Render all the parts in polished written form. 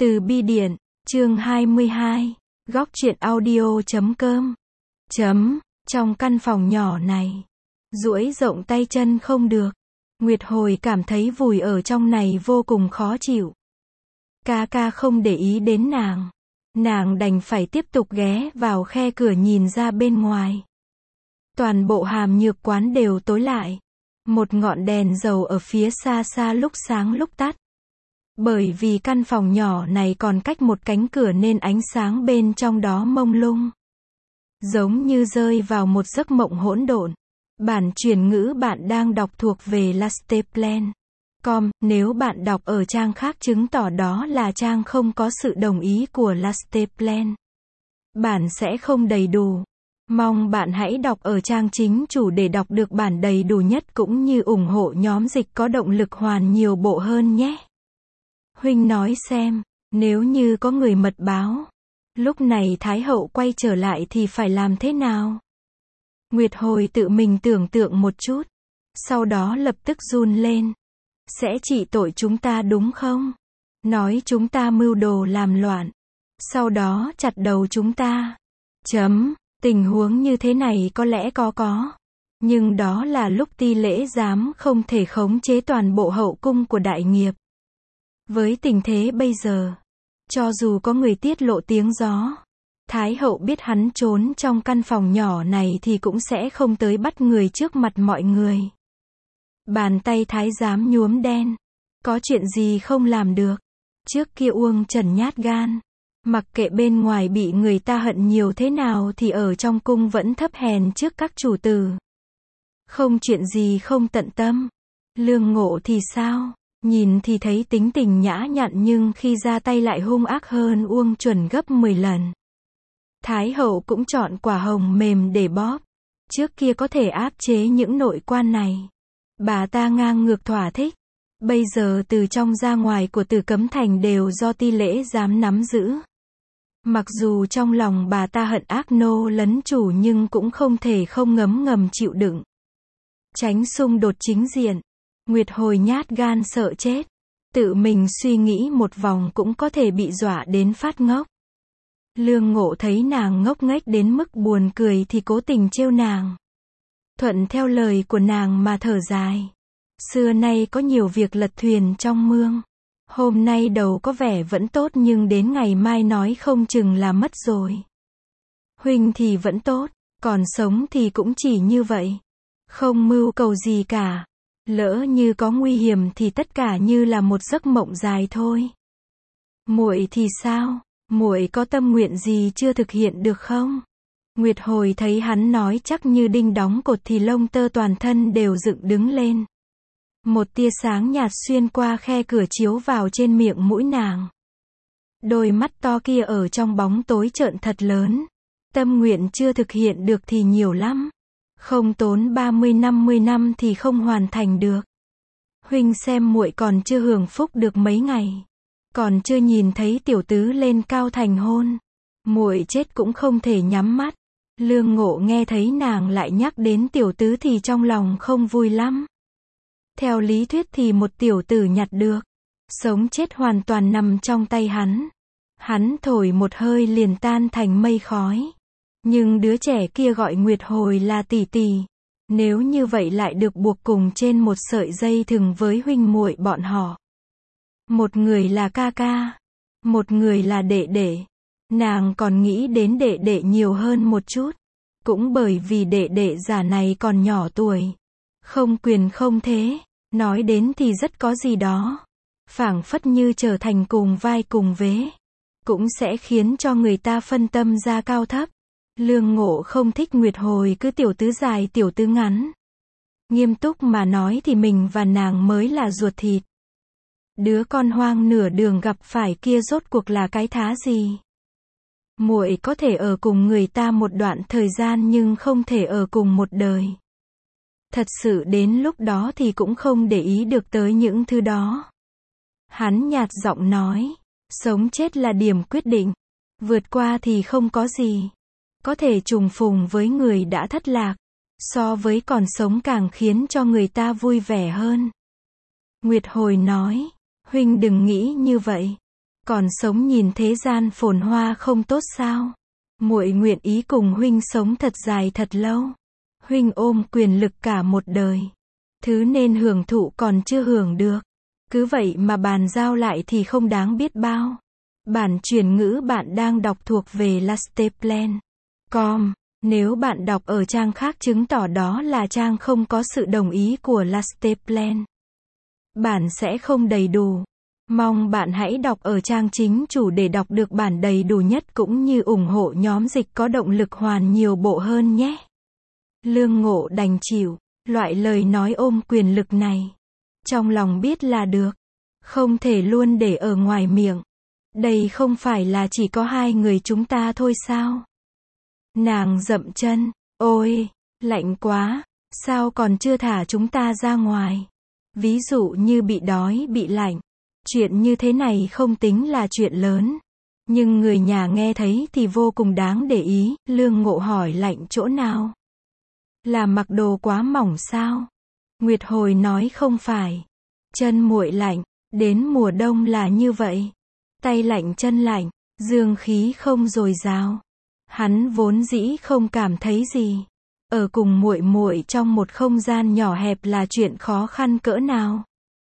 Từ bi điện, chương 22, góc truyện audio.com. Trong căn phòng nhỏ này, duỗi rộng tay chân không được. Nguyệt Hồi cảm thấy vùi ở trong này vô cùng khó chịu. Ca ca không để ý đến nàng. Nàng đành phải tiếp tục ghé vào khe cửa nhìn ra bên ngoài. Toàn bộ hàm nhược quán đều tối lại. Một ngọn đèn dầu ở phía xa xa lúc sáng lúc tắt. Bởi vì căn phòng nhỏ này còn cách một cánh cửa nên ánh sáng bên trong đó mông lung. Giống như rơi vào một giấc mộng hỗn độn. Bản chuyển ngữ bạn đang đọc thuộc về Lasteplan.com, nếu bạn đọc ở trang khác chứng tỏ đó là trang không có sự đồng ý của Lasteplan. Bản sẽ không đầy đủ. Mong bạn hãy đọc ở trang chính chủ để đọc được bản đầy đủ nhất cũng như ủng hộ nhóm dịch có động lực hoàn nhiều bộ hơn nhé. Huynh nói xem, nếu như có người mật báo, lúc này Thái hậu quay trở lại thì phải làm thế nào? Nguyệt Hồi tự mình tưởng tượng một chút, sau đó lập tức run lên. Sẽ trị tội chúng ta đúng không? Nói chúng ta mưu đồ làm loạn, sau đó chặt đầu chúng ta. Tình huống như thế này có lẽ có. Nhưng đó là lúc Ti Lễ Giám không thể khống chế toàn bộ hậu cung của đại nghiệp. Với tình thế bây giờ, cho dù có người tiết lộ tiếng gió, Thái hậu biết hắn trốn trong căn phòng nhỏ này thì cũng sẽ không tới bắt người trước mặt mọi người. Bàn tay Thái giám nhuốm đen. Có chuyện gì không làm được. Trước kia Uông Trần nhát gan. Mặc kệ bên ngoài bị người ta hận nhiều thế nào thì ở trong cung vẫn thấp hèn trước các chủ tử. Không chuyện gì không tận tâm. Lương Ngộ thì sao? Nhìn thì thấy tính tình nhã nhặn nhưng khi ra tay lại hung ác hơn Uông Chuẩn gấp 10 lần. Thái hậu cũng chọn quả hồng mềm để bóp. Trước kia có thể áp chế những nội quan này. Bà ta ngang ngược thỏa thích. Bây giờ từ trong ra ngoài của Tử Cấm Thành đều do Ti Lễ Giám nắm giữ. Mặc dù trong lòng bà ta hận ác nô lấn chủ nhưng cũng không thể không ngấm ngầm chịu đựng. Tránh xung đột chính diện. Nguyệt Hồi nhát gan sợ chết. Tự mình suy nghĩ một vòng cũng có thể bị dọa đến phát ngốc. Lương Ngộ thấy nàng ngốc nghếch đến mức buồn cười thì cố tình trêu nàng. Thuận theo lời của nàng mà thở dài. Xưa nay có nhiều việc lật thuyền trong mương. Hôm nay đầu có vẻ vẫn tốt nhưng đến ngày mai nói không chừng là mất rồi. Huynh thì vẫn tốt, còn sống thì cũng chỉ như vậy. Không mưu cầu gì cả. Lỡ như có nguy hiểm thì tất cả như là một giấc mộng dài thôi. Muội thì sao? Muội có tâm nguyện gì chưa thực hiện được không? Nguyệt Hồi thấy hắn nói chắc như đinh đóng cột thì lông tơ toàn thân đều dựng đứng lên. Một tia sáng nhạt xuyên qua khe cửa chiếu vào trên miệng mũi nàng. Đôi mắt to kia ở trong bóng tối trợn thật lớn. Tâm nguyện chưa thực hiện được thì nhiều lắm. Không tốn 30-50 năm thì không hoàn thành được. Huynh xem muội còn chưa hưởng phúc được mấy ngày. Còn chưa nhìn thấy tiểu tứ lên cao thành hôn. Muội chết cũng không thể nhắm mắt. Lương Ngộ nghe thấy nàng lại nhắc đến tiểu tứ thì trong lòng không vui lắm. Theo lý thuyết thì một tiểu tử nhặt được. Sống chết hoàn toàn nằm trong tay hắn. Hắn thổi một hơi liền tan thành mây khói. Nhưng đứa trẻ kia gọi Nguyệt Hồi là tỷ tỷ. Nếu như vậy lại được buộc cùng trên một sợi dây thừng với huynh muội bọn họ. Một người là ca ca. Một người là đệ đệ. Nàng còn nghĩ đến đệ đệ nhiều hơn một chút. Cũng bởi vì đệ đệ già này còn nhỏ tuổi. Không quyền không thế. Nói đến thì rất có gì đó. Phảng phất như trở thành cùng vai cùng vế. Cũng sẽ khiến cho người ta phân tâm ra cao thấp. Lương Ngộ không thích Nguyệt Hồi cứ tiểu tứ dài tiểu tứ ngắn. Nghiêm túc mà nói thì mình và nàng mới là ruột thịt. Đứa con hoang nửa đường gặp phải kia rốt cuộc là cái thá gì? Muội có thể ở cùng người ta một đoạn thời gian nhưng không thể ở cùng một đời. Thật sự đến lúc đó thì cũng không để ý được tới những thứ đó. Hắn nhạt giọng nói, sống chết là điểm quyết định. Vượt qua thì không có gì. Có thể trùng phùng với người đã thất lạc. So với còn sống càng khiến cho người ta vui vẻ hơn. Nguyệt Hồi nói, huynh đừng nghĩ như vậy. Còn sống nhìn thế gian phồn hoa không tốt sao? Muội nguyện ý cùng huynh sống thật dài thật lâu. Huynh ôm quyền lực cả một đời. Thứ nên hưởng thụ còn chưa hưởng được. Cứ vậy mà bàn giao lại thì không đáng biết bao. Bản truyền ngữ bạn đang đọc thuộc về Lasteplan.com. Nếu bạn đọc ở trang khác chứng tỏ đó là trang không có sự đồng ý của Lasteplan. Bản sẽ không đầy đủ. Mong bạn hãy đọc ở trang chính chủ để đọc được bản đầy đủ nhất cũng như ủng hộ nhóm dịch có động lực hoàn nhiều bộ hơn nhé. Lương Ngộ đành chịu, loại lời nói ôm quyền lực này. Trong lòng biết là được. Không thể luôn để ở ngoài miệng. Đây không phải là chỉ có hai người chúng ta thôi sao? Nàng dậm chân, ôi, lạnh quá, sao còn chưa thả chúng ta ra ngoài? Ví dụ như bị đói bị lạnh. Chuyện như thế này không tính là chuyện lớn. Nhưng người nhà nghe thấy thì vô cùng đáng để ý. Lương Ngộ hỏi lạnh chỗ nào? Là mặc đồ quá mỏng sao? Nguyệt Hồi nói không phải. Chân muội lạnh, đến mùa đông là như vậy. Tay lạnh chân lạnh, dương khí không dồi dào. Hắn vốn dĩ không cảm thấy gì. Ở cùng muội muội trong một không gian nhỏ hẹp là chuyện khó khăn cỡ nào.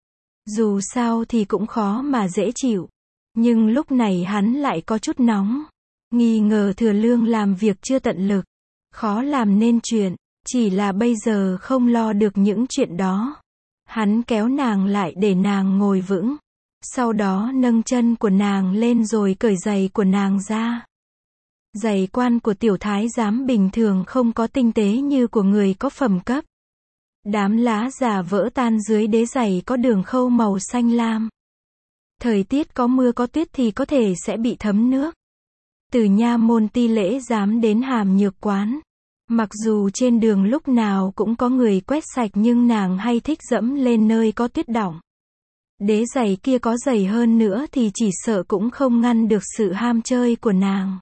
Dù sao thì cũng khó mà dễ chịu. Nhưng lúc này hắn lại có chút nóng. Nghi ngờ Thừa Lương làm việc chưa tận lực. Khó làm nên chuyện. Chỉ là bây giờ không lo được những chuyện đó. Hắn kéo nàng lại để nàng ngồi vững. Sau đó nâng chân của nàng lên rồi cởi giày của nàng ra. Giày quan của tiểu thái giám bình thường không có tinh tế như của người có phẩm cấp. Đám lá già vỡ tan dưới đế giày có đường khâu màu xanh lam. Thời tiết có mưa có tuyết thì có thể sẽ bị thấm nước. Từ nha môn Ti Lễ giám đến Hàm Nhược quán. Mặc dù trên đường lúc nào cũng có người quét sạch nhưng nàng hay thích dẫm lên nơi có tuyết đọng. Đế giày kia có dày hơn nữa thì chỉ sợ cũng không ngăn được sự ham chơi của nàng.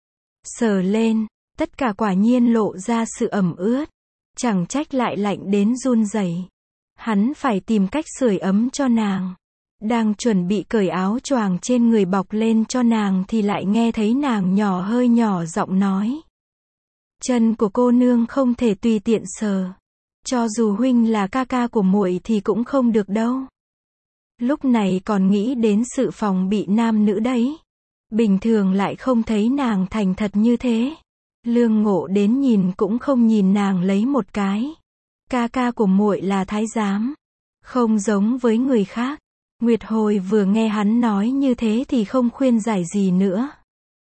Sờ lên, tất cả quả nhiên lộ ra sự ẩm ướt. Chẳng trách lại lạnh đến run rẩy. Hắn phải tìm cách sưởi ấm cho nàng. Đang chuẩn bị cởi áo choàng trên người bọc lên cho nàng thì lại nghe thấy nàng hơi nhỏ giọng nói. Chân của cô nương không thể tùy tiện sờ. Cho dù huynh là ca ca của muội thì cũng không được đâu. Lúc này còn nghĩ đến sự phòng bị nam nữ đấy. Bình thường lại không thấy nàng thành thật như thế. Lương Ngộ đến nhìn cũng không nhìn nàng lấy một cái. Ca ca của muội là thái giám. Không giống với người khác. Nguyệt Hồi vừa nghe hắn nói như thế thì không khuyên giải gì nữa.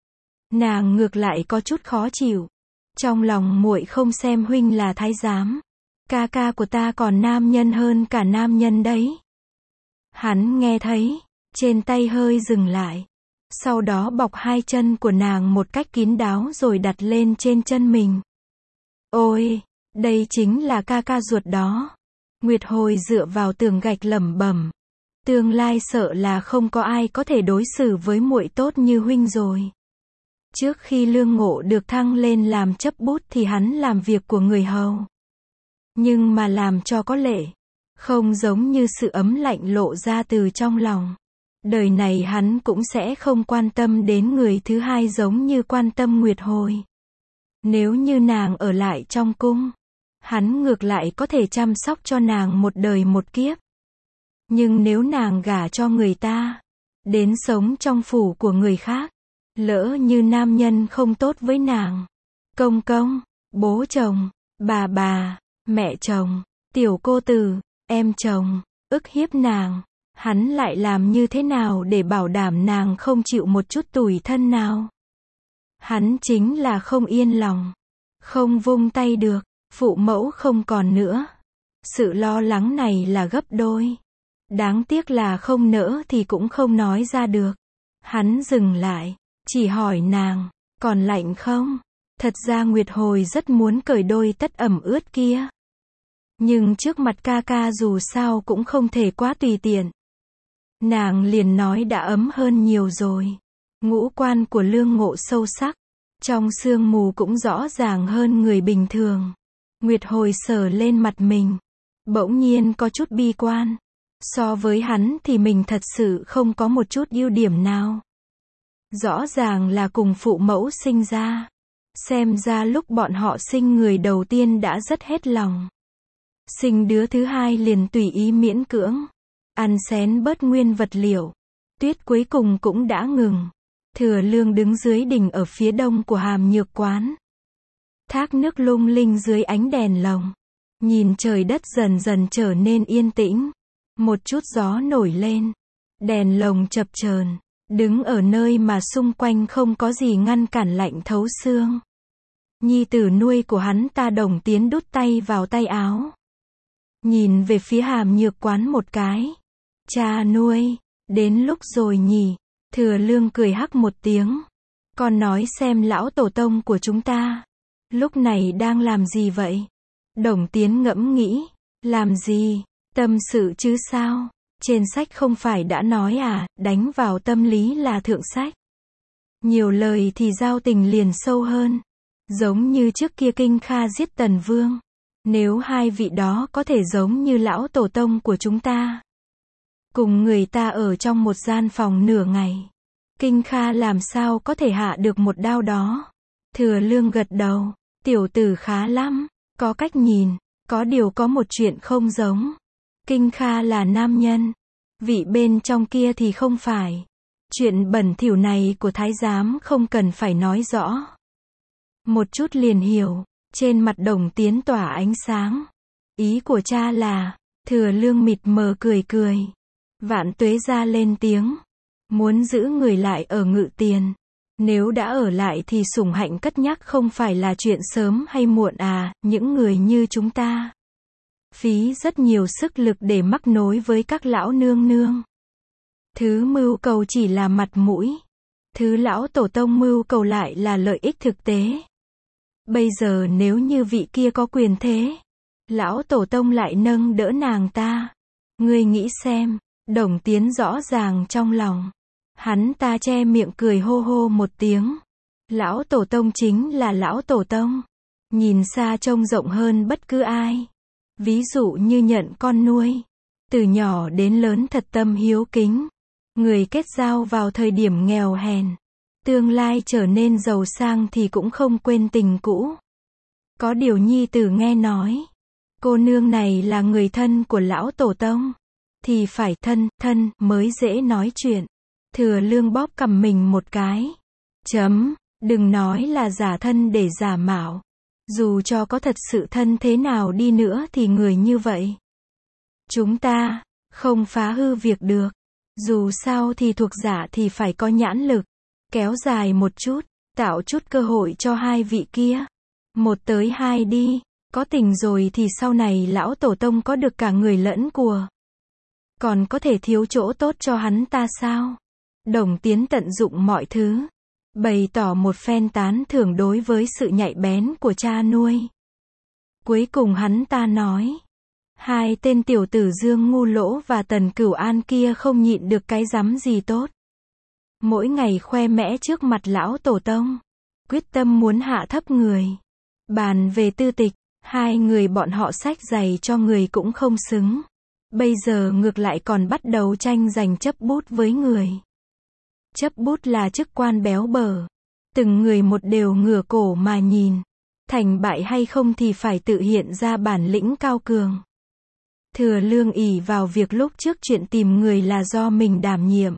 Nàng ngược lại có chút khó chịu. Trong lòng muội không xem huynh là thái giám. Ca ca của ta còn nam nhân hơn cả nam nhân đấy. Hắn nghe thấy, trên tay hơi dừng lại. Sau đó bọc hai chân của nàng một cách kín đáo rồi đặt lên trên chân mình. Ôi, đây chính là ca ca ruột đó. Nguyệt Hồi dựa vào tường gạch lẩm bẩm. Tương lai sợ là không có ai có thể đối xử với muội tốt như huynh rồi. Trước khi Lương Ngộ được thăng lên làm chấp bút thì hắn làm việc của người hầu. Nhưng mà làm cho có lệ. Không giống như sự ấm lạnh lộ ra từ trong lòng. Đời này hắn cũng sẽ không quan tâm đến người thứ hai giống như quan tâm Nguyệt Hồi. Nếu như nàng ở lại trong cung, hắn ngược lại có thể chăm sóc cho nàng một đời một kiếp. Nhưng nếu nàng gả cho người ta, đến sống trong phủ của người khác, lỡ như nam nhân không tốt với nàng, công công, bố chồng, bà, mẹ chồng, tiểu cô tử, em chồng, ức hiếp nàng, hắn lại làm như thế nào để bảo đảm nàng không chịu một chút tủi thân nào? Hắn chính là không yên lòng, không vung tay được, phụ mẫu không còn nữa. Sự lo lắng này là gấp đôi. Đáng tiếc là không nỡ thì cũng không nói ra được. Hắn dừng lại, chỉ hỏi nàng, còn lạnh không? Thật ra Nguyệt Hồi rất muốn cởi đôi tất ẩm ướt kia. Nhưng trước mặt ca ca dù sao cũng không thể quá tùy tiện. Nàng liền nói đã ấm hơn nhiều rồi. Ngũ quan của Lương Ngộ sâu sắc. Trong sương mù cũng rõ ràng hơn người bình thường. Nguyệt Hồi sờ lên mặt mình. Bỗng nhiên có chút bi quan. So với hắn thì mình thật sự không có một chút ưu điểm nào. Rõ ràng là cùng phụ mẫu sinh ra. Xem ra lúc bọn họ sinh người đầu tiên đã rất hết lòng. Sinh đứa thứ hai liền tùy ý miễn cưỡng. Ăn xén bớt nguyên vật liệu. Tuyết cuối cùng cũng đã ngừng. Thừa Lương đứng dưới đỉnh ở phía đông của Hàm Nhược Quán. Thác nước lung linh dưới ánh đèn lồng. Nhìn trời đất dần dần trở nên yên tĩnh. Một chút gió nổi lên. Đèn lồng chập chờn. Đứng ở nơi mà xung quanh không có gì ngăn cản lạnh thấu xương. Nhi tử nuôi của hắn ta Đồng Tiến đút tay vào tay áo. Nhìn về phía Hàm Nhược Quán một cái. Cha nuôi, đến lúc rồi nhỉ. Thừa Lương cười hắc một tiếng. Con nói xem lão tổ tông của chúng ta. Lúc này đang làm gì vậy? Đồng Tiến ngẫm nghĩ. Làm gì? Tâm sự chứ sao? Trên sách không phải đã nói à, đánh vào tâm lý là thượng sách. Nhiều lời thì giao tình liền sâu hơn. Giống như trước kia Kinh Kha giết Tần Vương. Nếu hai vị đó có thể giống như lão tổ tông của chúng ta. Cùng người ta ở trong một gian phòng nửa ngày. Kinh Kha làm sao có thể hạ được một đao đó. Thừa Lương gật đầu. Tiểu tử khá lắm. Có cách nhìn. Có điều có một chuyện không giống. Kinh Kha là nam nhân. Vị bên trong kia thì không phải. Chuyện bẩn thỉu này của thái giám không cần phải nói rõ. Một chút liền hiểu. Trên mặt Đồng Tiến tỏa ánh sáng. Ý của cha là. Thừa Lương mịt mờ cười cười. Vạn Tuế ra lên tiếng. Muốn giữ người lại ở Ngự Tiền. Nếu đã ở lại thì sủng hạnh cất nhắc không phải là chuyện sớm hay muộn à, những người như chúng ta. Phí rất nhiều sức lực để mắc nối với các lão nương nương. Thứ mưu cầu chỉ là mặt mũi. Thứ lão tổ tông mưu cầu lại là lợi ích thực tế. Bây giờ nếu như vị kia có quyền thế, lão tổ tông lại nâng đỡ nàng ta. Ngươi nghĩ xem, Đồng Tiến rõ ràng trong lòng. Hắn ta che miệng cười hô hô một tiếng. Lão tổ tông chính là lão tổ tông. Nhìn xa trông rộng hơn bất cứ ai. Ví dụ như nhận con nuôi. Từ nhỏ đến lớn thật tâm hiếu kính. Người kết giao vào thời điểm nghèo hèn. Tương lai trở nên giàu sang thì cũng không quên tình cũ. Có điều nhi tử nghe nói. Cô nương này là người thân của lão tổ tông. Thì phải thân mới dễ nói chuyện. Thừa Lương bóp cằm mình một cái. Đừng nói là giả thân để giả mạo. Dù cho có thật sự thân thế nào đi nữa thì người như vậy. Chúng ta, không phá hư việc được. Dù sao thì thuộc giả thì phải có nhãn lực. Kéo dài một chút, tạo chút cơ hội cho hai vị kia. 1 tới 2 đi. Có tình rồi thì sau này lão tổ tông có được cả người lẫn của. Còn có thể thiếu chỗ tốt cho hắn ta sao? Đồng Tiến tận dụng mọi thứ. Bày tỏ một phen tán thưởng đối với sự nhạy bén của cha nuôi. Cuối cùng hắn ta nói. Hai tên tiểu tử Dương Ngu Lỗ và Tần Cửu An kia không nhịn được cái rắm gì tốt. Mỗi ngày khoe mẽ trước mặt lão tổ tông. Quyết tâm muốn hạ thấp người. Bàn về tư tịch, hai người bọn họ xách giày cho người cũng không xứng. Bây giờ ngược lại còn bắt đầu tranh giành chấp bút với người. Chấp bút là chức quan béo bở. Từng người một đều ngửa cổ mà nhìn. Thành bại hay không thì phải tự hiện ra bản lĩnh cao cường. Thừa Lương ỷ vào việc lúc trước chuyện tìm người là do mình đảm nhiệm.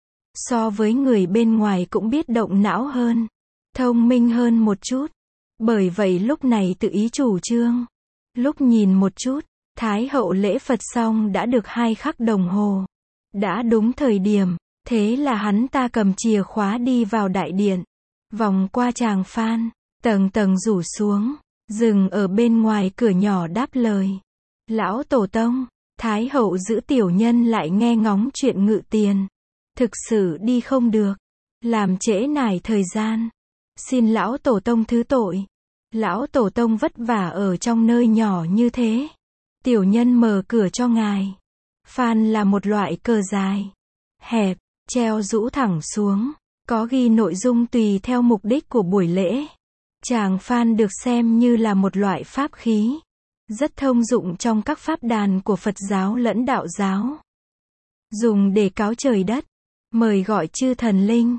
So với người bên ngoài cũng biết động não hơn. Thông minh hơn một chút. Bởi vậy lúc này tự ý chủ trương. Lúc nhìn một chút, Thái hậu lễ Phật xong đã được 2 khắc đồng hồ. Đã đúng thời điểm. Thế là hắn ta cầm chìa khóa đi vào đại điện. Vòng qua tràng phan. Tầng tầng rủ xuống. Dừng ở bên ngoài cửa nhỏ đáp lời. Lão tổ tông. Thái hậu giữ tiểu nhân lại nghe ngóng chuyện Ngự Tiền. Thực sự đi không được. Làm trễ nải thời gian. Xin lão tổ tông thứ tội. Lão tổ tông vất vả ở trong nơi nhỏ như thế. Tiểu nhân mở cửa cho ngài. Phan là một loại cờ dài. Hẹp. Treo rũ thẳng xuống. Có ghi nội dung tùy theo mục đích của buổi lễ. Tràng phan được xem như là một loại pháp khí. Rất thông dụng trong các pháp đàn của Phật giáo lẫn đạo giáo. Dùng để cáo trời đất. Mời gọi chư thần linh.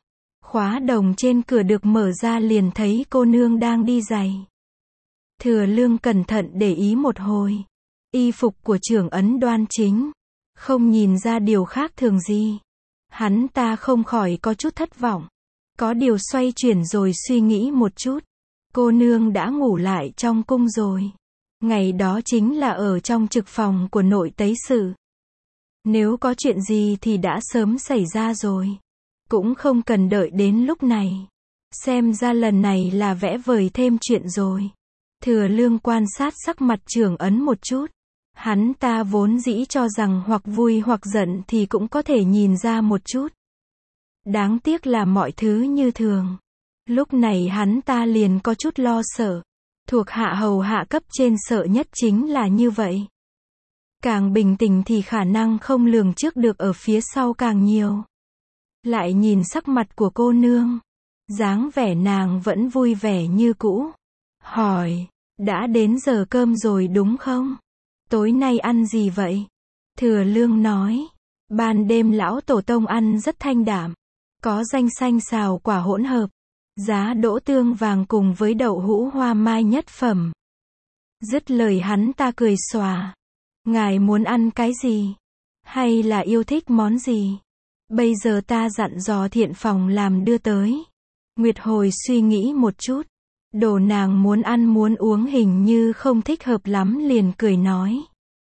Khóa đồng trên cửa được mở ra liền thấy cô nương đang đi giày. Thừa Lương cẩn thận để ý một hồi. Y phục của trưởng ấn đoan chính, không nhìn ra điều khác thường gì. Hắn ta không khỏi có chút thất vọng. Có điều xoay chuyển rồi suy nghĩ một chút. Cô nương đã ngủ lại trong cung rồi. Ngày đó chính là ở trong trực phòng của nội tế sử. Nếu có chuyện gì thì đã sớm xảy ra rồi. Cũng không cần đợi đến lúc này. Xem ra lần này là vẽ vời thêm chuyện rồi. Thừa Lương quan sát sắc mặt trưởng ấn một chút. Hắn ta vốn dĩ cho rằng hoặc vui hoặc giận thì cũng có thể nhìn ra một chút. Đáng tiếc là mọi thứ như thường. Lúc này hắn ta liền có chút lo sợ. Thuộc hạ hầu hạ cấp trên sợ nhất chính là như vậy. Càng bình tĩnh thì khả năng không lường trước được ở phía sau càng nhiều. Lại nhìn sắc mặt của cô nương. Dáng vẻ nàng vẫn vui vẻ như cũ. Hỏi, đã đến giờ cơm rồi đúng không? Tối nay ăn gì vậy? Thừa Lương nói, ban đêm lão tổ tông ăn rất thanh đạm. Có danh xanh xào quả hỗn hợp. Giá đỗ tương vàng cùng với đậu hũ hoa mai nhất phẩm. Dứt lời hắn ta cười xòa. Ngài muốn ăn cái gì? Hay là yêu thích món gì? Bây giờ ta dặn dò thiện phòng làm đưa tới. Nguyệt Hồi suy nghĩ một chút. Đồ nàng muốn ăn muốn uống hình như không thích hợp lắm liền cười nói.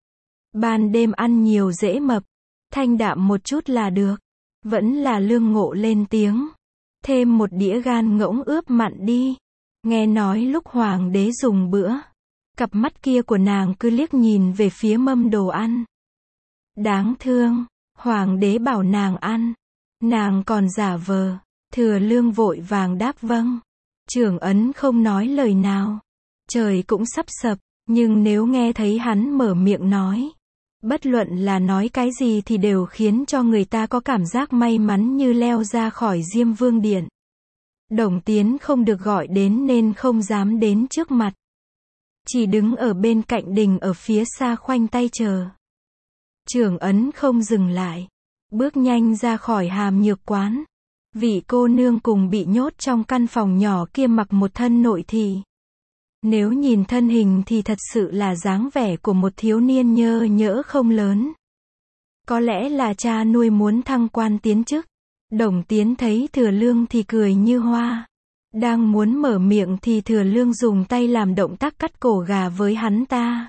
Ban đêm ăn nhiều dễ mập. Thanh đạm một chút là được. Vẫn là Lương Ngộ lên tiếng. Thêm một đĩa gan ngỗng ướp mặn đi. Nghe nói lúc hoàng đế dùng bữa. Cặp mắt kia của nàng cứ liếc nhìn về phía mâm đồ ăn. Đáng thương. Hoàng đế bảo nàng ăn. Nàng còn giả vờ. Thừa Lương vội vàng đáp vâng. Trưởng ấn không nói lời nào. Trời cũng sắp sập. Nhưng nếu nghe thấy hắn mở miệng nói. Bất luận là nói cái gì thì đều khiến cho người ta có cảm giác may mắn như leo ra khỏi Diêm Vương Điện. Đồng Tiến không được gọi đến nên không dám đến trước mặt. Chỉ đứng ở bên cạnh đình ở phía xa khoanh tay chờ. Trưởng ấn không dừng lại. Bước nhanh ra khỏi Hàm Nhược quán. Vị cô nương cùng bị nhốt trong căn phòng nhỏ kia mặc một thân nội thị. Nếu nhìn thân hình thì thật sự là dáng vẻ của một thiếu niên nhơ nhỡ không lớn. Có lẽ là cha nuôi muốn thăng quan tiến chức. Đồng Tiến thấy Thừa Lương thì cười như hoa. Đang muốn mở miệng thì Thừa Lương dùng tay làm động tác cắt cổ gà với hắn ta.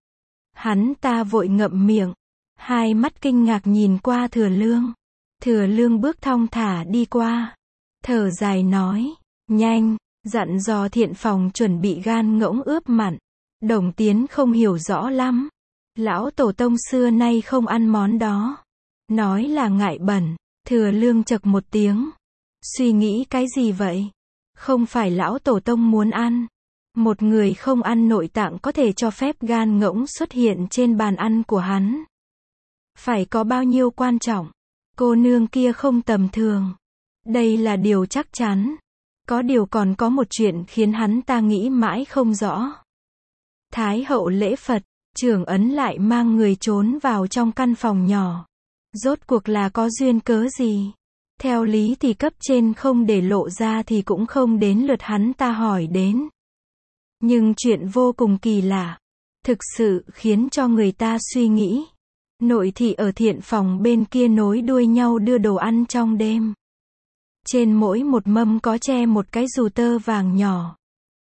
Hắn ta vội ngậm miệng. Hai mắt kinh ngạc nhìn qua Thừa Lương. Thừa Lương bước thong thả đi qua. Thở dài nói. Nhanh. Dặn dò thiện phòng chuẩn bị gan ngỗng ướp mặn. Đồng Tiến không hiểu rõ lắm. Lão tổ tông xưa nay không ăn món đó. Nói là ngại bẩn. Thừa Lương chậc một tiếng. Suy nghĩ cái gì vậy? Không phải lão tổ tông muốn ăn. Một người không ăn nội tạng có thể cho phép gan ngỗng xuất hiện trên bàn ăn của hắn. Phải có bao nhiêu quan trọng. Cô nương kia không tầm thường. Đây là điều chắc chắn. Có điều còn có một chuyện khiến hắn ta nghĩ mãi không rõ. Thái hậu lễ Phật, trưởng ấn lại mang người trốn vào trong căn phòng nhỏ. Rốt cuộc là có duyên cớ gì? Theo lý thì cấp trên không để lộ ra thì cũng không đến lượt hắn ta hỏi đến. Nhưng chuyện vô cùng kỳ lạ. Thực sự khiến cho người ta suy nghĩ. Nội thị ở thiện phòng bên kia nối đuôi nhau đưa đồ ăn trong đêm. Trên mỗi một mâm có che một cái dù tơ vàng nhỏ.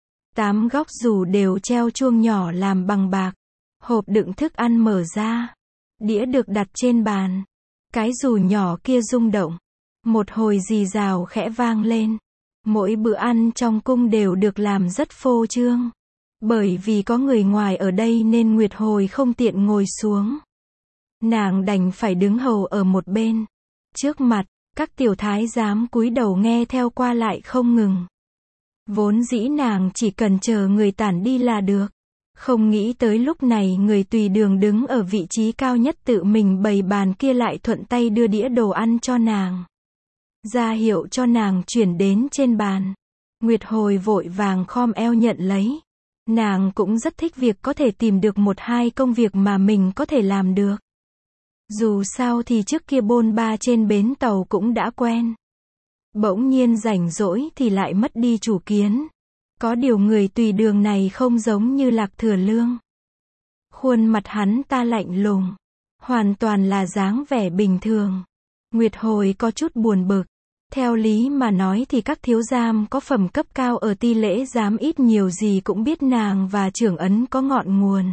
8 góc dù đều treo chuông nhỏ làm bằng bạc. Hộp đựng thức ăn mở ra. Đĩa được đặt trên bàn. Cái dù nhỏ kia rung động. Một hồi rì rào khẽ vang lên. Mỗi bữa ăn trong cung đều được làm rất phô trương. Bởi vì có người ngoài ở đây nên Nguyệt Hồi không tiện ngồi xuống. Nàng đành phải đứng hầu ở một bên. Trước mặt, các tiểu thái giám cúi đầu nghe theo qua lại không ngừng. Vốn dĩ nàng chỉ cần chờ người tản đi là được. Không nghĩ tới lúc này người tùy đường đứng ở vị trí cao nhất tự mình bày bàn kia lại thuận tay đưa đĩa đồ ăn cho nàng. Ra hiệu cho nàng chuyển đến trên bàn. Nguyệt Hồi vội vàng khom eo nhận lấy. Nàng cũng rất thích việc có thể tìm được một hai công việc mà mình có thể làm được. Dù sao thì trước kia bôn ba trên bến tàu cũng đã quen. Bỗng nhiên rảnh rỗi thì lại mất đi chủ kiến. Có điều người tùy đường này không giống như Lạc Thừa Lương. Khuôn mặt hắn ta lạnh lùng, hoàn toàn là dáng vẻ bình thường. Nguyệt Hồi có chút buồn bực. Theo lý mà nói thì các thiếu giám có phẩm cấp cao ở Ti Lễ giám ít nhiều gì cũng biết nàng và Trưởng Ấn có ngọn nguồn.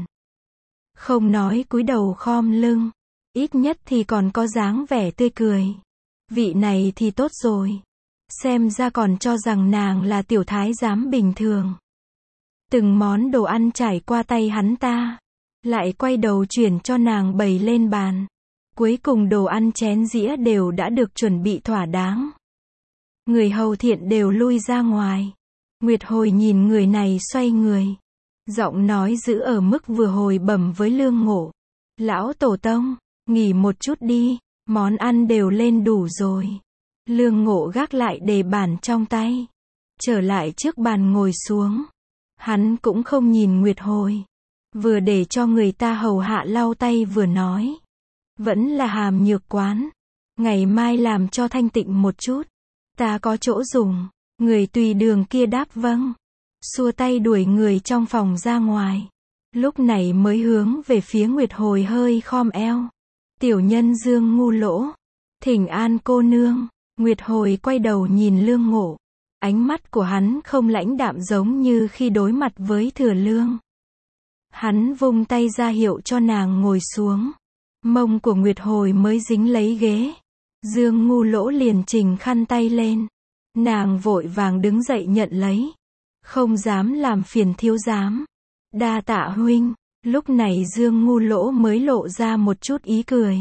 Không nói cúi đầu khom lưng, ít nhất thì còn có dáng vẻ tươi cười. Vị này thì tốt rồi. Xem ra còn cho rằng nàng là tiểu thái giám bình thường. Từng món đồ ăn trải qua tay hắn ta, lại quay đầu chuyển cho nàng bày lên bàn. Cuối cùng đồ ăn chén dĩa đều đã được chuẩn bị thỏa đáng. Người hầu thiện đều lui ra ngoài. Nguyệt Hồi nhìn người này xoay người. Giọng nói giữ ở mức vừa hồi bẩm với Lương Ngộ. Lão tổ tông, nghỉ một chút đi, món ăn đều lên đủ rồi. Lương Ngộ gác lại đề bản trong tay, trở lại trước bàn ngồi xuống. Hắn cũng không nhìn Nguyệt Hồi, vừa để cho người ta hầu hạ lau tay vừa nói. Vẫn là Hàm Nhược quán. Ngày mai làm cho thanh tịnh một chút. Ta có chỗ dùng. Người tùy đường kia đáp vâng. Xua tay đuổi người trong phòng ra ngoài. Lúc này mới hướng về phía Nguyệt Hồi hơi khom eo. Tiểu nhân Dương Ngu Lỗ. Thỉnh an cô nương. Nguyệt Hồi quay đầu nhìn Lương Ngộ. Ánh mắt của hắn không lãnh đạm giống như khi đối mặt với Thừa Lương. Hắn vung tay ra hiệu cho nàng ngồi xuống. Mông của Nguyệt Hồi mới dính lấy ghế. Dương Ngu Lỗ liền trình khăn tay lên. Nàng vội vàng đứng dậy nhận lấy. Không dám làm phiền thiếu giám. Đa tạ huynh. Lúc này Dương Ngu Lỗ mới lộ ra một chút ý cười.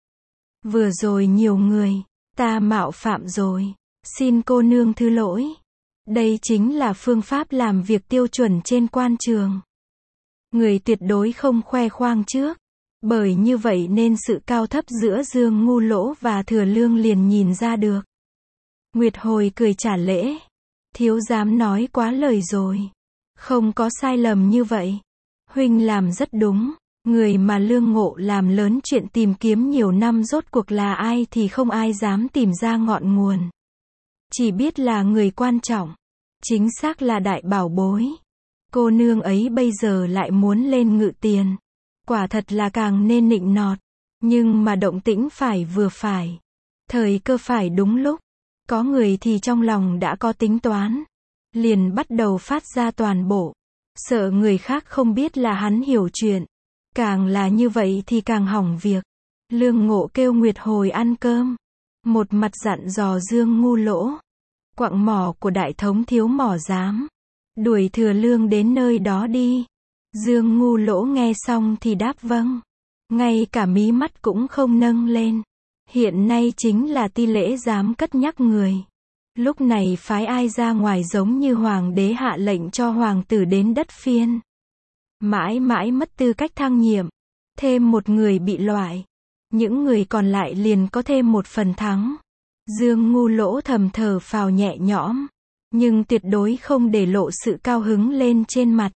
Vừa rồi nhiều người, ta mạo phạm rồi. Xin cô nương thứ lỗi. Đây chính là phương pháp làm việc tiêu chuẩn trên quan trường. Người tuyệt đối không khoe khoang trước. Bởi như vậy nên sự cao thấp giữa Dương Ngu Lỗ và Thừa Lương liền nhìn ra được. Nguyệt Hồi cười trả lễ. Thiếu giám nói quá lời rồi. Không có sai lầm như vậy. Huynh làm rất đúng. Người mà Lương Ngộ làm lớn chuyện tìm kiếm nhiều năm rốt cuộc là ai thì không ai dám tìm ra ngọn nguồn. Chỉ biết là người quan trọng. Chính xác là đại bảo bối. Cô nương ấy bây giờ lại muốn lên ngự tiền. Quả thật là càng nên nịnh nọt. Nhưng mà động tĩnh phải vừa phải. Thời cơ phải đúng lúc. Có người thì trong lòng đã có tính toán. Liền bắt đầu phát ra toàn bộ. Sợ người khác không biết là hắn hiểu chuyện. Càng là như vậy thì càng hỏng việc. Lương Ngộ kêu Nguyệt Hồi ăn cơm. Một mặt dặn dò Dương Ngu Lỗ. Quặng mỏ của đại thống thiếu mỏ giám. Đuổi Thừa Lương đến nơi đó đi. Dương Ngu Lỗ nghe xong thì đáp vâng. Ngay cả mí mắt cũng không nâng lên. Hiện nay chính là Ti Lễ giám cất nhắc người. Lúc này phái ai ra ngoài giống như hoàng đế hạ lệnh cho hoàng tử đến đất Phiên. Mãi mãi mất tư cách thăng nhiệm. Thêm một người bị loại. Những người còn lại liền có thêm một phần thắng. Dương Ngu Lỗ thầm thở phào nhẹ nhõm. Nhưng tuyệt đối không để lộ sự cao hứng lên trên mặt.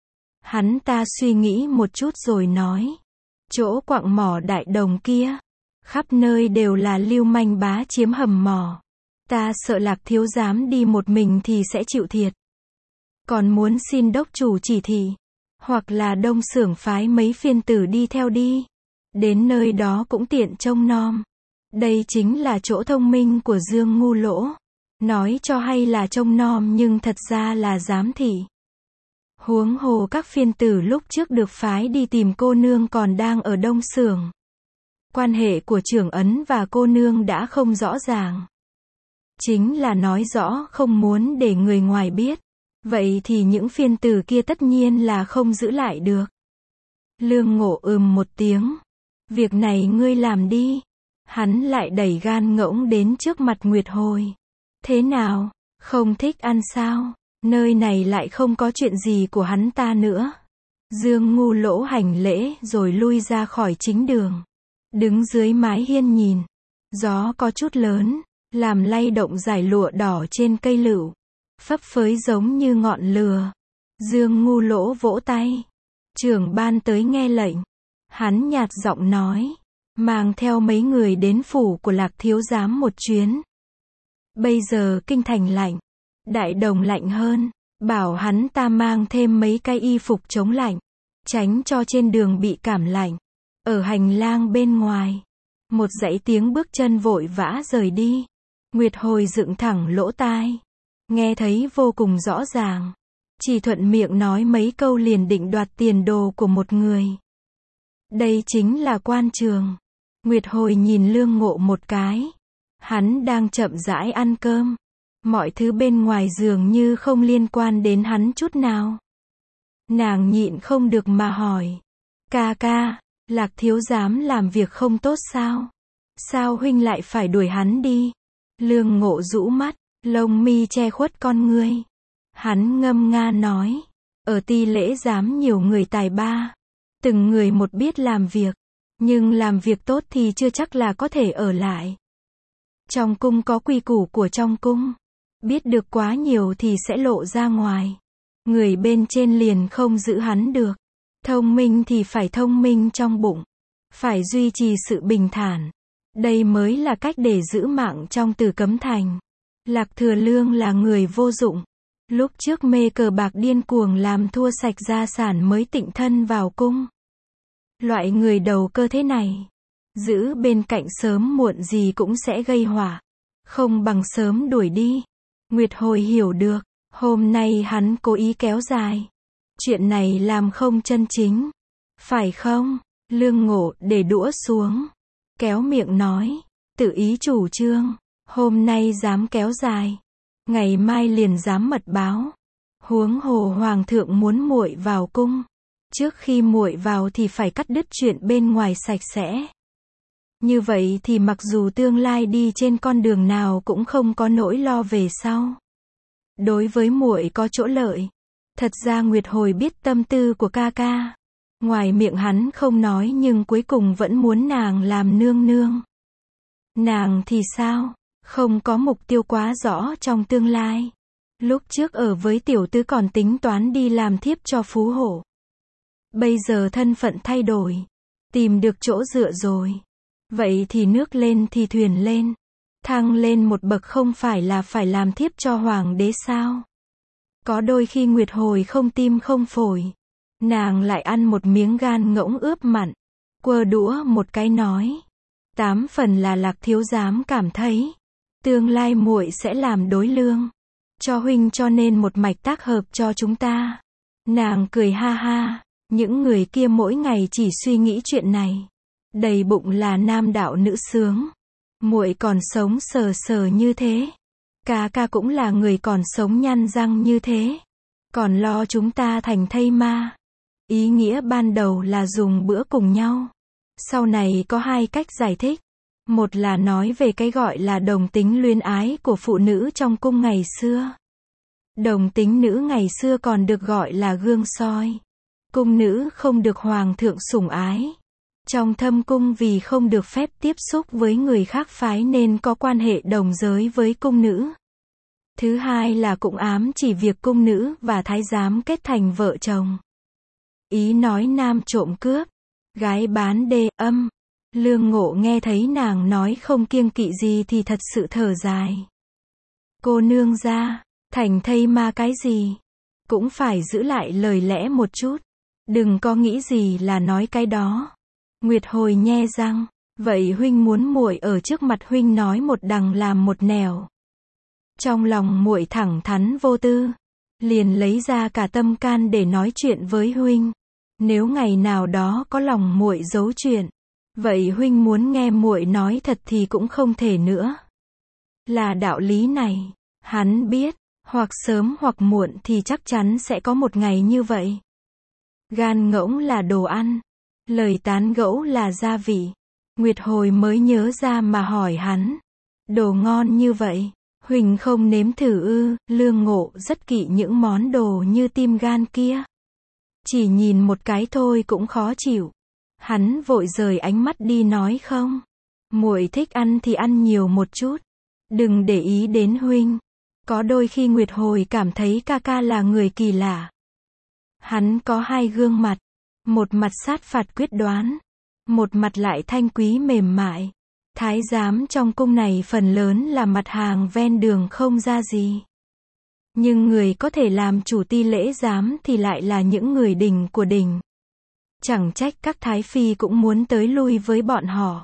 Hắn ta suy nghĩ một chút rồi nói. Chỗ quặng mỏ đại đồng kia. Khắp nơi đều là lưu manh bá chiếm hầm mỏ. Ta sợ Lạc thiếu giám đi một mình thì sẽ chịu thiệt. Còn muốn xin đốc chủ chỉ thị. Hoặc là Đông Xưởng phái mấy phiên tử đi theo đi. Đến nơi đó cũng tiện trông nom. Đây chính là chỗ thông minh của Dương Ngu Lỗ. Nói cho hay là trông nom nhưng thật ra là giám thị. Huống hồ các phiên tử lúc trước được phái đi tìm cô nương còn đang ở Đông Xưởng. Quan hệ của Trưởng Ấn và cô nương đã không rõ ràng. Chính là nói rõ không muốn để người ngoài biết. Vậy thì những phiên tử kia tất nhiên là không giữ lại được. Lương Ngộ một tiếng. Việc này ngươi làm đi. Hắn lại đẩy gan ngỗng đến trước mặt Nguyệt Hồi. Thế nào? Không thích ăn sao? Nơi này lại không có chuyện gì của hắn ta nữa. Dương Ngu Lỗ hành lễ rồi lui ra khỏi chính đường. Đứng dưới mái hiên nhìn. Gió có chút lớn, làm lay động dải lụa đỏ trên cây lựu. Phấp phới giống như ngọn lửa. Dương Ngu Lỗ vỗ tay. Trưởng ban tới nghe lệnh. Hắn nhạt giọng nói. Mang theo mấy người đến phủ của Lạc thiếu giám một chuyến. Bây giờ kinh thành lạnh, Đại Đồng lạnh hơn, bảo hắn ta mang thêm mấy cái y phục chống lạnh, tránh cho trên đường bị cảm lạnh. Ở hành lang bên ngoài, một dãy tiếng bước chân vội vã rời đi. Nguyệt Hồi dựng thẳng lỗ tai, nghe thấy vô cùng rõ ràng, chỉ thuận miệng nói mấy câu liền định đoạt tiền đồ của một người. Đây chính là quan trường. Nguyệt Hồi nhìn Lương Ngộ một cái. Hắn đang chậm rãi ăn cơm. Mọi thứ bên ngoài dường như không liên quan đến hắn chút nào. Nàng nhịn không được mà hỏi. Ca ca, Lạc thiếu giám làm việc không tốt sao? Sao huynh lại phải đuổi hắn đi? Lương Ngộ rũ mắt, lông mi che khuất con ngươi. Hắn ngâm nga nói. Ở Ti Lễ giám nhiều người tài ba. Từng người một biết làm việc. Nhưng làm việc tốt thì chưa chắc là có thể ở lại. Trong cung có quy củ của trong cung. Biết được quá nhiều thì sẽ lộ ra ngoài. Người bên trên liền không giữ hắn được. Thông minh thì phải thông minh trong bụng. Phải duy trì sự bình thản. Đây mới là cách để giữ mạng trong Tử Cấm Thành. Lạc Thừa Lương là người vô dụng. Lúc trước mê cờ bạc điên cuồng làm thua sạch gia sản mới tịnh thân vào cung. Loại người đầu cơ thế này, giữ bên cạnh sớm muộn gì cũng sẽ gây họa. Không bằng sớm đuổi đi. Nguyệt Hồi hiểu được, hôm nay hắn cố ý kéo dài. Chuyện này làm không chân chính. Phải không? Lương Ngộ để đũa xuống. Kéo miệng nói, tự ý chủ trương. Hôm nay dám kéo dài. Ngày mai liền dám mật báo. Huống hồ hoàng thượng muốn muội vào cung. Trước khi muội vào thì phải cắt đứt chuyện bên ngoài sạch sẽ. Như vậy thì mặc dù tương lai đi trên con đường nào cũng không có nỗi lo về sau. Đối với muội có chỗ lợi. Thật ra Nguyệt Hồi biết tâm tư của ca ca. Ngoài miệng hắn không nói nhưng cuối cùng vẫn muốn nàng làm nương nương. Nàng thì sao? Không có mục tiêu quá rõ trong tương lai. Lúc trước ở với tiểu tứ còn tính toán đi làm thiếp cho phú hộ. Bây giờ thân phận thay đổi. Tìm được chỗ dựa rồi. Vậy thì nước lên thì thuyền lên. Thăng lên một bậc không phải là phải làm thiếp cho hoàng đế sao? Có đôi khi Nguyệt Hồi không tim không phổi. Nàng lại ăn một miếng gan ngỗng ướp mặn. Quơ đũa một cái nói. 8 phần là Lạc thiếu giám cảm thấy. Tương lai muội sẽ làm đối lương. Cho huynh cho nên một mạch tác hợp cho chúng ta. Nàng cười ha ha. Những người kia mỗi ngày chỉ suy nghĩ chuyện này. Đầy bụng là nam đạo nữ sướng. Muội còn sống sờ sờ như thế. Ca ca cũng là người còn sống nhăn răng như thế. Còn lo chúng ta thành thây ma. Ý nghĩa ban đầu là dùng bữa cùng nhau. Sau này có hai cách giải thích. Một là nói về cái gọi là đồng tính luyến ái của phụ nữ trong cung ngày xưa. Đồng tính nữ ngày xưa còn được gọi là gương soi. Cung nữ không được hoàng thượng sủng ái. Trong thâm cung vì không được phép tiếp xúc với người khác phái nên có quan hệ đồng giới với cung nữ. Thứ hai là cũng ám chỉ việc cung nữ và thái giám kết thành vợ chồng. Ý nói nam trộm cướp, gái bán đê âm. Lương Ngộ nghe thấy nàng nói không kiêng kỵ gì thì thật sự thở dài. Cô nương ra, thành thây ma cái gì? Cũng phải giữ lại lời lẽ một chút. Đừng có nghĩ gì là nói cái đó. Nguyệt Hồi nhe răng, vậy huynh muốn muội ở trước mặt huynh nói một đằng làm một nẻo. Trong lòng muội thẳng thắn vô tư, liền lấy ra cả tâm can để nói chuyện với huynh. Nếu ngày nào đó có lòng muội giấu chuyện, vậy huynh muốn nghe muội nói thật thì cũng không thể nữa. Là đạo lý này, hắn biết, hoặc sớm hoặc muộn thì chắc chắn sẽ có một ngày như vậy. Gan ngỗng là đồ ăn, lời tán gẫu là gia vị. Nguyệt Hồi mới nhớ ra mà hỏi hắn. Đồ ngon như vậy, huynh không nếm thử ư? Lương Ngộ rất kỵ những món đồ như tim gan kia. Chỉ nhìn một cái thôi cũng khó chịu. Hắn vội rời ánh mắt đi nói không. Muội thích ăn thì ăn nhiều một chút. Đừng để ý đến huynh. Có đôi khi Nguyệt Hồi cảm thấy ca ca là người kỳ lạ. Hắn có hai gương mặt. Một mặt sát phạt quyết đoán. Một mặt lại thanh quý mềm mại. Thái giám trong cung này phần lớn là mặt hàng ven đường không ra gì. Nhưng người có thể làm chủ ti lễ giám thì lại là những người đình của đình. Chẳng trách các thái phi cũng muốn tới lui với bọn họ.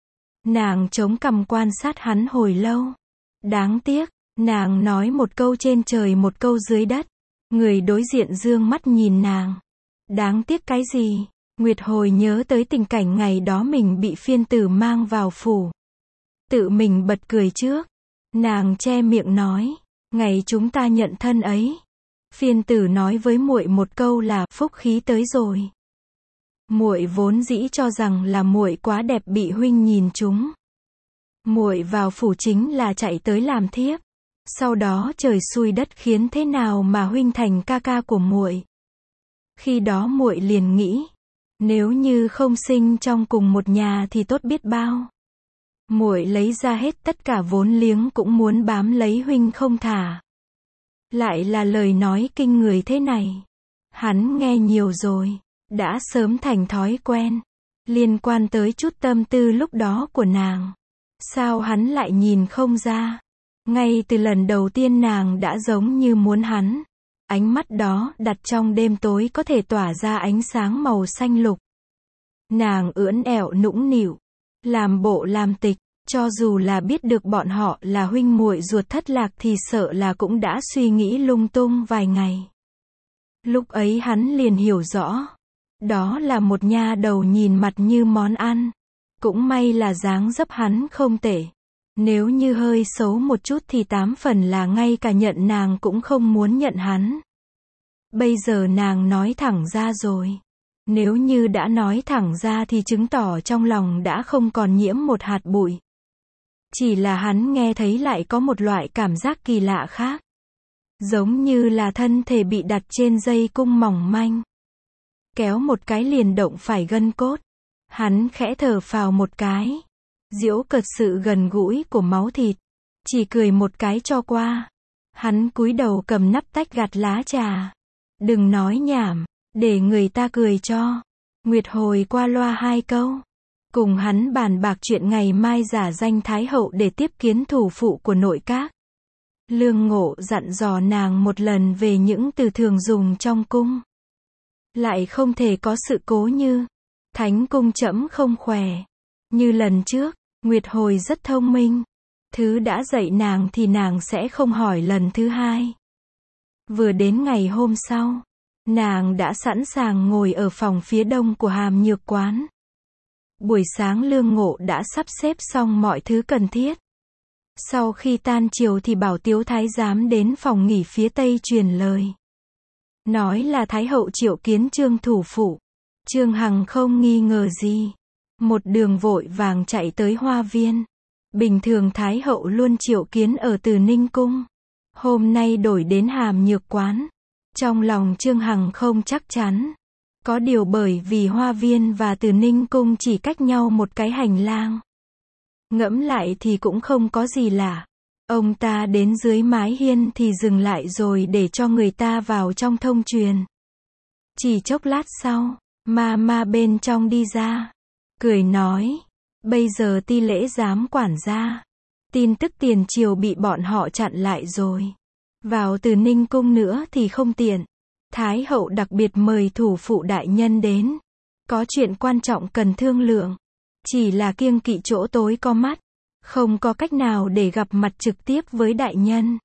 Nàng chống cằm quan sát hắn hồi lâu. Đáng tiếc, nàng nói một câu trên trời một câu dưới đất. Người đối diện dương mắt nhìn nàng. Đáng tiếc cái gì? Nguyệt hồi nhớ tới tình cảnh ngày đó mình bị phiên tử mang vào phủ. Tự mình bật cười trước. Nàng che miệng nói, ngày chúng ta nhận thân ấy. Phiên tử nói với muội một câu là phúc khí tới rồi. Muội vốn dĩ cho rằng là muội quá đẹp bị huynh nhìn trúng. Muội vào phủ chính là chạy tới làm thiếp. Sau đó trời xui đất khiến thế nào mà huynh thành ca ca của muội. Khi đó muội liền nghĩ, nếu như không sinh trong cùng một nhà thì tốt biết bao. Muội lấy ra hết tất cả vốn liếng cũng muốn bám lấy huynh không thả. Lại là lời nói kinh người thế này. Hắn nghe nhiều rồi, đã sớm thành thói quen. Liên quan tới chút tâm tư lúc đó của nàng. Sao hắn lại nhìn không ra? Ngay từ lần đầu tiên nàng đã giống như muốn hắn. Ánh mắt đó đặt trong đêm tối có thể tỏa ra ánh sáng màu xanh lục. Nàng ưỡn ẹo nũng nịu, làm bộ làm tịch, cho dù là biết được bọn họ là huynh muội ruột thất lạc thì sợ là cũng đã suy nghĩ lung tung vài ngày. Lúc ấy hắn liền hiểu rõ, đó là một nha đầu nhìn mặt như món ăn. Cũng may là dáng dấp hắn không tệ. Nếu như hơi xấu một chút thì 8 phần là ngay cả nhận nàng cũng không muốn nhận hắn. Bây giờ nàng nói thẳng ra rồi. Nếu như đã nói thẳng ra thì chứng tỏ trong lòng đã không còn nhiễm một hạt bụi. Chỉ là hắn nghe thấy lại có một loại cảm giác kỳ lạ khác. Giống như là thân thể bị đặt trên dây cung mỏng manh. Kéo một cái liền động phải gân cốt. Hắn khẽ thở phào một cái. Giễu cợt sự gần gũi của máu thịt. Chỉ cười một cái cho qua. Hắn cúi đầu cầm nắp tách gạt lá trà. Đừng nói nhảm, để người ta cười cho. Nguyệt hồi qua loa 2 câu. Cùng hắn bàn bạc chuyện ngày mai giả danh Thái hậu để tiếp kiến thủ phụ của nội các. Lương Ngộ dặn dò nàng một lần về những từ thường dùng trong cung. Lại không thể có sự cố như Thánh cung trẫm không khỏe. Như lần trước, Nguyệt hồi rất thông minh. Thứ đã dạy nàng thì nàng sẽ không hỏi lần thứ hai. Vừa đến ngày hôm sau, nàng đã sẵn sàng ngồi ở phòng phía đông của Hàm Nhược quán. Buổi sáng Lương Ngộ đã sắp xếp xong mọi thứ cần thiết. Sau khi tan chiều thì bảo Tiếu Thái giám đến phòng nghỉ phía tây truyền lời. Nói là Thái hậu triệu kiến Trương thủ phụ. Trương Hằng không nghi ngờ gì. Một đường vội vàng chạy tới Hoa Viên. Bình thường Thái hậu luôn triệu kiến ở Từ Ninh cung. Hôm nay đổi đến Hàm Nhược quán. Trong lòng Trương Hằng không chắc chắn. Có điều bởi vì Hoa Viên và Từ Ninh cung chỉ cách nhau một cái hành lang. Ngẫm lại thì cũng không có gì lạ. Ông ta đến dưới mái hiên thì dừng lại rồi để cho người ta vào trong thông truyền. Chỉ chốc lát sau, ma bên trong đi ra. Cười nói, bây giờ ti lễ giám quản gia. Tin tức tiền triều bị bọn họ chặn lại rồi. Vào Từ Ninh cung nữa thì không tiện. Thái hậu đặc biệt mời thủ phụ đại nhân đến. Có chuyện quan trọng cần thương lượng. Chỉ là kiêng kỵ chỗ tối có mắt. Không có cách nào để gặp mặt trực tiếp với đại nhân.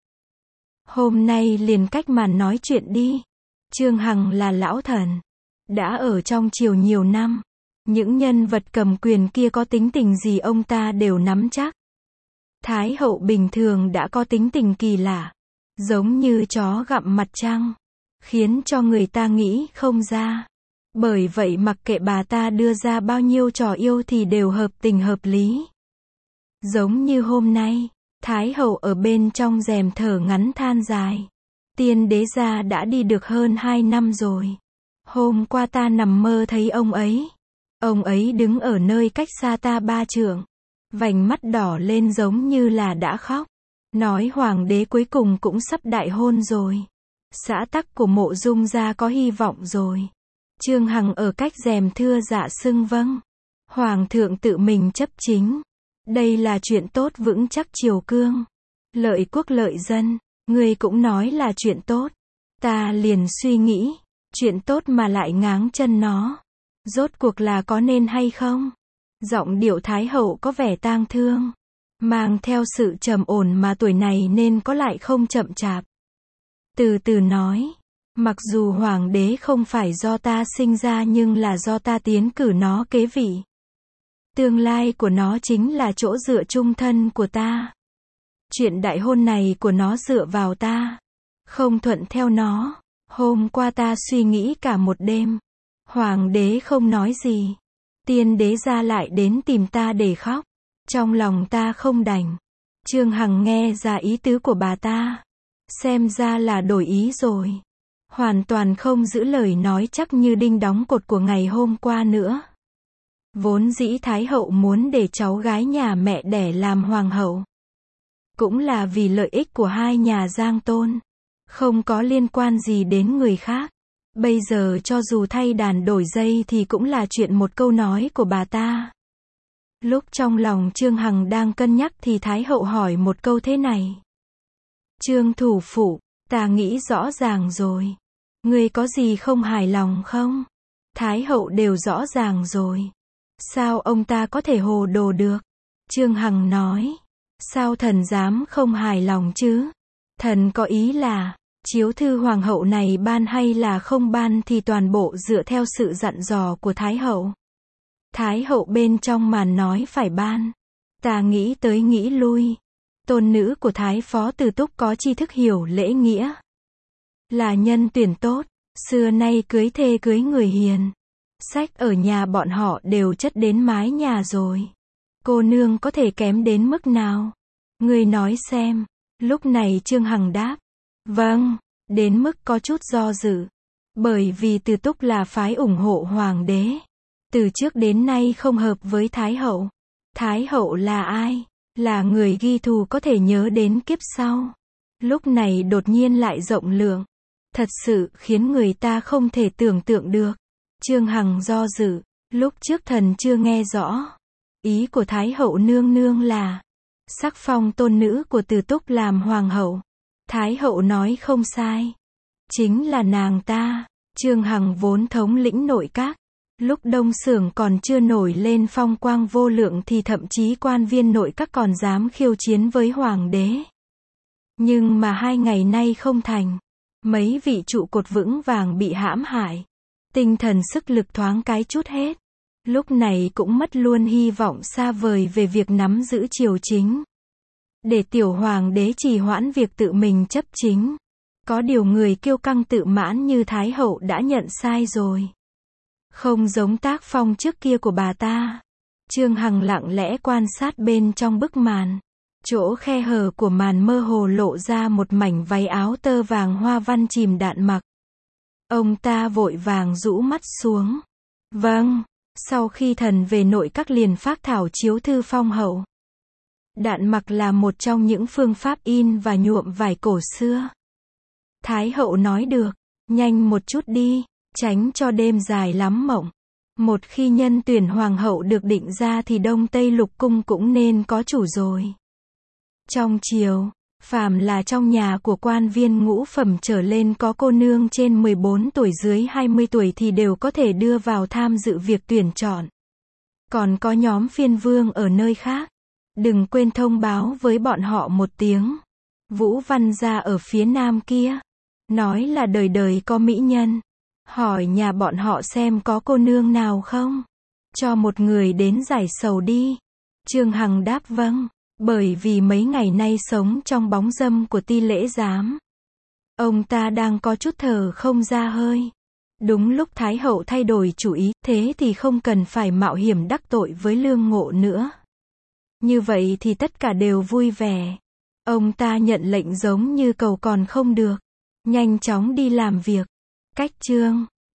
Hôm nay liền cách màn nói chuyện đi. Trương Hằng là lão thần. Đã ở trong triều nhiều năm. Những nhân vật cầm quyền kia có tính tình gì ông ta đều nắm chắc. Thái hậu bình thường đã có tính tình kỳ lạ. Giống như chó gặm mặt trăng. Khiến cho người ta nghĩ không ra. Bởi vậy mặc kệ bà ta đưa ra bao nhiêu trò yêu thì đều hợp tình hợp lý. Giống như hôm nay, Thái hậu ở bên trong rèm thở ngắn than dài. Tiên đế gia đã đi được hơn 2 năm rồi. Hôm qua ta nằm mơ thấy ông ấy. Ông ấy đứng ở nơi cách xa ta 3 trượng. Vành mắt đỏ lên giống như là đã khóc. Nói hoàng đế cuối cùng cũng sắp đại hôn rồi. Xã tắc của Mộ Dung gia có hy vọng rồi. Trương Hằng ở cách rèm thưa dạ xưng vâng. Hoàng thượng tự mình chấp chính. Đây là chuyện tốt vững chắc triều cương. Lợi quốc lợi dân. Ngươi cũng nói là chuyện tốt. Ta liền suy nghĩ. Chuyện tốt mà lại ngáng chân nó. Rốt cuộc là có nên hay không? Giọng điệu Thái hậu có vẻ tang thương. Mang theo sự trầm ổn mà tuổi này nên có lại không chậm chạp. Từ từ nói. Mặc dù hoàng đế không phải do ta sinh ra nhưng là do ta tiến cử nó kế vị. Tương lai của nó chính là chỗ dựa chung thân của ta. Chuyện đại hôn này của nó dựa vào ta. Không thuận theo nó. Hôm qua ta suy nghĩ cả một đêm. Hoàng đế không nói gì. Tiên đế ra lại đến tìm ta để khóc. Trong lòng ta không đành. Trương Hằng nghe ra ý tứ của bà ta. Xem ra là đổi ý rồi. Hoàn toàn không giữ lời nói chắc như đinh đóng cột của ngày hôm qua nữa. Vốn dĩ Thái hậu muốn để cháu gái nhà mẹ đẻ làm hoàng hậu. Cũng là vì lợi ích của hai nhà Giang Tôn. Không có liên quan gì đến người khác. Bây giờ cho dù thay đàn đổi dây thì cũng là chuyện một câu nói của bà ta. Lúc trong lòng Trương Hằng đang cân nhắc thì Thái hậu hỏi một câu thế này. Trương thủ phụ, ta nghĩ rõ ràng rồi. Ngươi có gì không hài lòng không? Thái hậu đều rõ ràng rồi. Sao ông ta có thể hồ đồ được? Trương Hằng nói. Sao thần dám không hài lòng chứ? Thần có ý là, chiếu thư hoàng hậu này ban hay là không ban thì toàn bộ dựa theo sự dặn dò của Thái hậu. Thái hậu bên trong màn nói phải ban. Ta nghĩ tới nghĩ lui. Tôn nữ của Thái phó Từ Túc có tri thức hiểu lễ nghĩa. Là nhân tuyển tốt. Xưa nay cưới thê cưới người hiền. Sách ở nhà bọn họ đều chất đến mái nhà rồi. Cô nương có thể kém đến mức nào? Ngươi nói xem. Lúc này Trương Hằng đáp. Vâng, đến mức có chút do dự. Bởi vì Từ Túc là phái ủng hộ hoàng đế. Từ trước đến nay không hợp với Thái hậu. Thái hậu là ai? Là người ghi thù có thể nhớ đến kiếp sau. Lúc này đột nhiên lại rộng lượng. Thật sự khiến người ta không thể tưởng tượng được. Trương Hằng do dự. Lúc trước thần chưa nghe rõ. Ý của Thái hậu nương nương là sắc phong tôn nữ của Từ Túc làm hoàng hậu. Thái hậu nói không sai. Chính là nàng ta. Trương Hằng vốn thống lĩnh nội các. Lúc Đông Xưởng còn chưa nổi lên phong quang vô lượng thì thậm chí quan viên nội các còn dám khiêu chiến với hoàng đế. Nhưng mà 2 ngày nay không thành. Mấy vị trụ cột vững vàng bị hãm hại. Tinh thần sức lực thoáng cái chút hết. Lúc này cũng mất luôn hy vọng xa vời về việc nắm giữ triều chính. Để tiểu hoàng đế trì hoãn việc tự mình chấp chính. Có điều người kiêu căng tự mãn như Thái hậu đã nhận sai rồi. Không giống tác phong trước kia của bà ta. Trương Hằng lặng lẽ quan sát bên trong bức màn. Chỗ khe hở của màn mơ hồ lộ ra một mảnh váy áo tơ vàng hoa văn chìm đạn mặc. Ông ta vội vàng rũ mắt xuống. Vâng, sau khi thần về nội các liền phác thảo chiếu thư phong hậu. Đạn mặc là một trong những phương pháp in và nhuộm vải cổ xưa. Thái hậu nói được, nhanh một chút đi, tránh cho đêm dài lắm mộng. Một khi nhân tuyển hoàng hậu được định ra thì Đông Tây Lục cung cũng nên có chủ rồi. Trong triều, phàm là trong nhà của quan viên ngũ phẩm trở lên có cô nương trên 14 tuổi dưới 20 tuổi thì đều có thể đưa vào tham dự việc tuyển chọn. Còn có nhóm phiên vương ở nơi khác. Đừng quên thông báo với bọn họ một tiếng. Vũ Văn gia ở phía nam kia. Nói là đời đời có mỹ nhân. Hỏi nhà bọn họ xem có cô nương nào không. Cho một người đến giải sầu đi. Trương Hằng đáp vâng. Bởi vì mấy ngày nay sống trong bóng râm của Ti Lễ Giám. Ông ta đang có chút thở không ra hơi. Đúng lúc Thái hậu thay đổi chủ ý, thế thì không cần phải mạo hiểm đắc tội với Lương Ngộ nữa. Như vậy thì tất cả đều vui vẻ. Ông ta nhận lệnh giống như cầu còn không được. Nhanh chóng đi làm việc. Cách chương